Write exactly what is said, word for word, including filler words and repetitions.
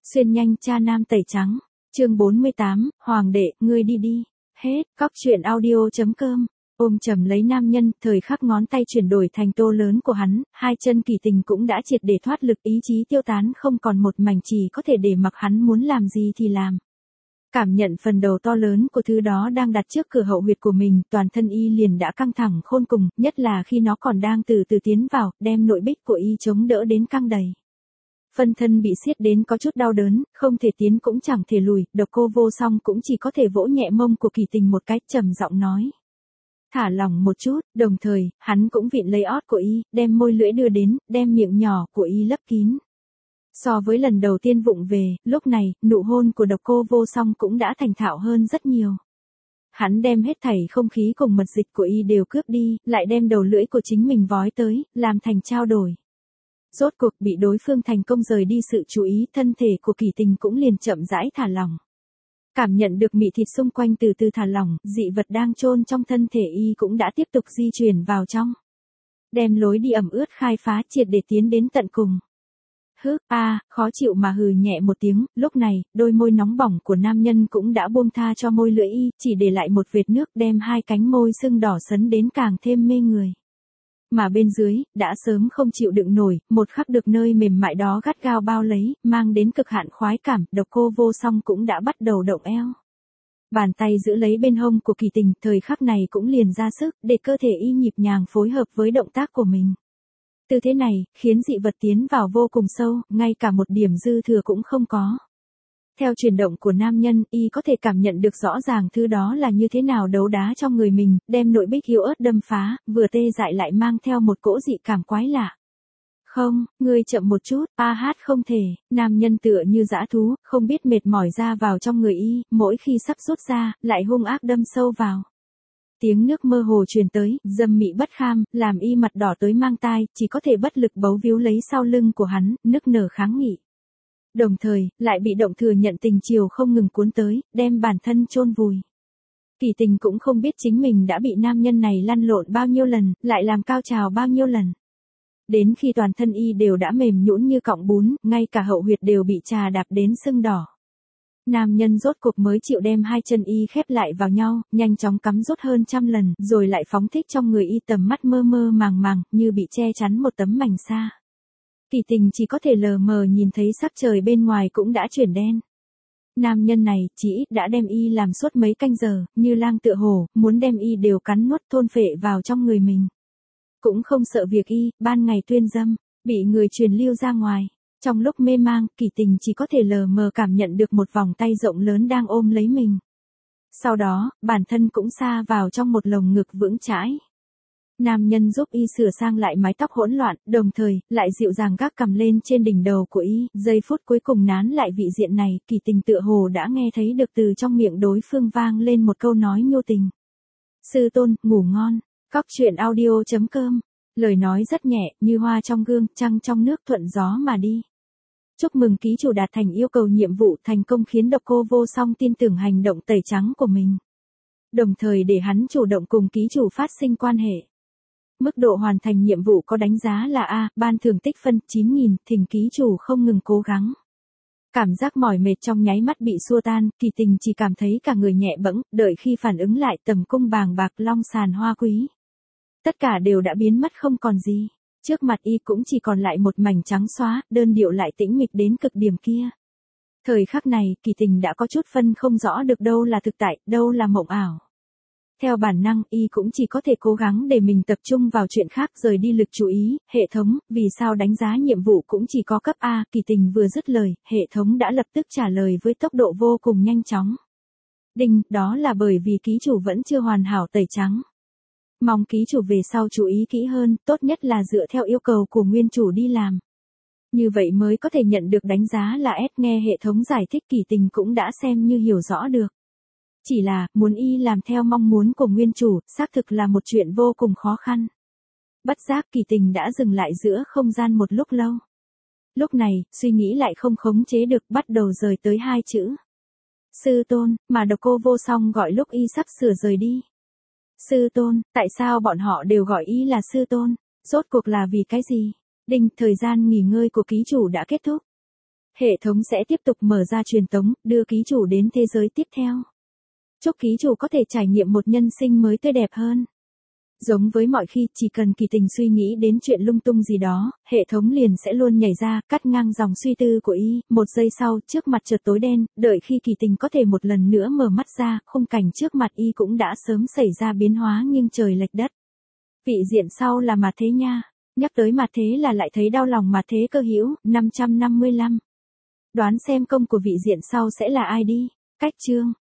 Xuyên nhanh cha nam tẩy trắng. Chương bốn mươi tám, Hoàng đệ, ngươi đi đi. Hết, cóc truyện audio chấm com. Ôm chầm lấy nam nhân, thời khắc ngón tay chuyển đổi thành tô lớn của hắn, hai chân Kỳ Tình cũng đã triệt để thoát lực, ý chí tiêu tán không còn một mảnh, chỉ có thể để mặc hắn muốn làm gì thì làm. Cảm nhận phần đầu to lớn của thứ đó đang đặt trước cửa hậu huyệt của mình, toàn thân y liền đã căng thẳng khôn cùng, nhất là khi nó còn đang từ từ tiến vào, đem nội bích của y chống đỡ đến căng đầy. Phân thân bị siết đến có chút đau đớn, không thể tiến cũng chẳng thể lùi, Độc Cô Vô Song cũng chỉ có thể vỗ nhẹ mông của Kỳ Tình một cái, trầm giọng nói. Thả lỏng một chút, đồng thời, hắn cũng vịn lấy ót của y, đem môi lưỡi đưa đến, đem miệng nhỏ của y lấp kín. So với lần đầu tiên vụng về, lúc này, nụ hôn của Độc Cô Vô Song cũng đã thành thạo hơn rất nhiều. Hắn đem hết thảy không khí cùng mật dịch của y đều cướp đi, lại đem đầu lưỡi của chính mình vói tới, làm thành trao đổi. Rốt cuộc bị đối phương thành công rời đi sự chú ý, thân thể của Kỳ Tình cũng liền chậm rãi thả lỏng. Cảm nhận được mị thịt xung quanh từ từ thả lỏng, dị vật đang chôn trong thân thể y cũng đã tiếp tục di chuyển vào trong. Đem lối đi ẩm ướt khai phá triệt để tiến đến tận cùng. Hứ, a, à, khó chịu mà hừ nhẹ một tiếng, lúc này, đôi môi nóng bỏng của nam nhân cũng đã buông tha cho môi lưỡi y, chỉ để lại một vệt nước, đem hai cánh môi sưng đỏ sấn đến càng thêm mê người. Mà bên dưới, đã sớm không chịu đựng nổi, một khắc được nơi mềm mại đó gắt gao bao lấy, mang đến cực hạn khoái cảm, Độc Cô Vô Song cũng đã bắt đầu động eo. Bàn tay giữ lấy bên hông của Kỳ Tình, thời khắc này cũng liền ra sức, để cơ thể y nhịp nhàng phối hợp với động tác của mình. Tư thế này, khiến dị vật tiến vào vô cùng sâu, ngay cả một điểm dư thừa cũng không có. Theo chuyển động của nam nhân, y có thể cảm nhận được rõ ràng thứ đó là như thế nào đấu đá trong người mình, đem nội bích yếu ớt đâm phá, vừa tê dại lại mang theo một cỗ dị cảm quái lạ. Không, ngươi chậm một chút, a hát không thể, nam nhân tựa như dã thú, không biết mệt mỏi ra vào trong người y, mỗi khi sắp rút ra, lại hung ác đâm sâu vào. Tiếng nước mơ hồ truyền tới, dâm mị bất kham, làm y mặt đỏ tới mang tai, chỉ có thể bất lực bấu víu lấy sau lưng của hắn, nức nở kháng nghị. Đồng thời, lại bị động thừa nhận tình chiều không ngừng cuốn tới, đem bản thân chôn vùi. Kỳ Tình cũng không biết chính mình đã bị nam nhân này lăn lộn bao nhiêu lần, lại làm cao trào bao nhiêu lần. Đến khi toàn thân y đều đã mềm nhũn như cọng bún, ngay cả hậu huyệt đều bị trà đạp đến sưng đỏ. Nam nhân rốt cuộc mới chịu đem hai chân y khép lại vào nhau, nhanh chóng cắm rút hơn trăm lần, rồi lại phóng thích trong người y, tầm mắt mơ mơ màng màng, như bị che chắn một tấm mảnh sa. Kỳ Tình chỉ có thể lờ mờ nhìn thấy sắc trời bên ngoài cũng đã chuyển đen. Nam nhân này, chỉ ít đã đem y làm suốt mấy canh giờ, như lang tựa hổ, muốn đem y đều cắn nuốt thôn phệ vào trong người mình. Cũng không sợ việc y, ban ngày tuyên dâm, bị người truyền lưu ra ngoài. Trong lúc mê mang, Kỳ Tình chỉ có thể lờ mờ cảm nhận được một vòng tay rộng lớn đang ôm lấy mình. Sau đó, bản thân cũng sa vào trong một lồng ngực vững chãi. Nam nhân giúp y sửa sang lại mái tóc hỗn loạn, đồng thời, lại dịu dàng gác cằm lên trên đỉnh đầu của y, giây phút cuối cùng nán lại vị diện này, Kỳ Tình tựa hồ đã nghe thấy được từ trong miệng đối phương vang lên một câu nói nhu tình. Sư tôn, ngủ ngon, cóc truyện audio chấm com, lời nói rất nhẹ, như hoa trong gương, trăng trong nước thuận gió mà đi. Chúc mừng ký chủ đạt thành yêu cầu nhiệm vụ thành công, khiến Độc Cô Vô Song tin tưởng hành động tẩy trắng của mình. Đồng thời để hắn chủ động cùng ký chủ phát sinh quan hệ. Mức độ hoàn thành nhiệm vụ có đánh giá là A, ban thưởng tích phân chín nghìn, thỉnh ký chủ không ngừng cố gắng. Cảm giác mỏi mệt trong nháy mắt bị xua tan, Kỳ Tình chỉ cảm thấy cả người nhẹ bẫng, đợi khi phản ứng lại tầm cung bàng bạc long sàn hoa quý. Tất cả đều đã biến mất không còn gì. Trước mặt y cũng chỉ còn lại một mảnh trắng xóa, đơn điệu lại tĩnh mịch đến cực điểm kia. Thời khắc này, Kỳ Tình đã có chút phân không rõ được đâu là thực tại, đâu là mộng ảo. Theo bản năng, y cũng chỉ có thể cố gắng để mình tập trung vào chuyện khác, rời đi lực chú ý. Hệ thống, vì sao đánh giá nhiệm vụ cũng chỉ có cấp A? Kỳ Tình vừa dứt lời, hệ thống đã lập tức trả lời với tốc độ vô cùng nhanh chóng. Đinh, đó là bởi vì ký chủ vẫn chưa hoàn hảo tẩy trắng. Mong ký chủ về sau chú ý kỹ hơn, tốt nhất là dựa theo yêu cầu của nguyên chủ đi làm. Như vậy mới có thể nhận được đánh giá là S. Nghe hệ thống giải thích, Kỳ Tình cũng đã xem như hiểu rõ được. Chỉ là, muốn y làm theo mong muốn của nguyên chủ, xác thực là một chuyện vô cùng khó khăn. Bất giác, Kỳ Tình đã dừng lại giữa không gian một lúc lâu. Lúc này, suy nghĩ lại không khống chế được, bắt đầu rời tới hai chữ. Sư tôn, mà Độc Cô Vô Song gọi lúc y sắp sửa rời đi. Sư tôn, tại sao bọn họ đều gọi y là sư tôn? Rốt cuộc là vì cái gì? Đinh, thời gian nghỉ ngơi của ký chủ đã kết thúc. Hệ thống sẽ tiếp tục mở ra truyền tống, đưa ký chủ đến thế giới tiếp theo. Chúc ký chủ có thể trải nghiệm một nhân sinh mới tươi đẹp hơn. Giống với mọi khi, chỉ cần Kỳ Tình suy nghĩ đến chuyện lung tung gì đó, hệ thống liền sẽ luôn nhảy ra, cắt ngang dòng suy tư của y. Một giây sau, trước mặt chợt tối đen, đợi khi Kỳ Tình có thể một lần nữa mở mắt ra, khung cảnh trước mặt y cũng đã sớm xảy ra biến hóa nghiêng trời lệch đất. Vị diện sau là Mạt Thế nha. Nhắc tới Mạt Thế là lại thấy đau lòng Mạt Thế cơ hữu. năm trăm năm mươi lăm. Đoán xem công của vị diện sau sẽ là ai đi. Cách chương.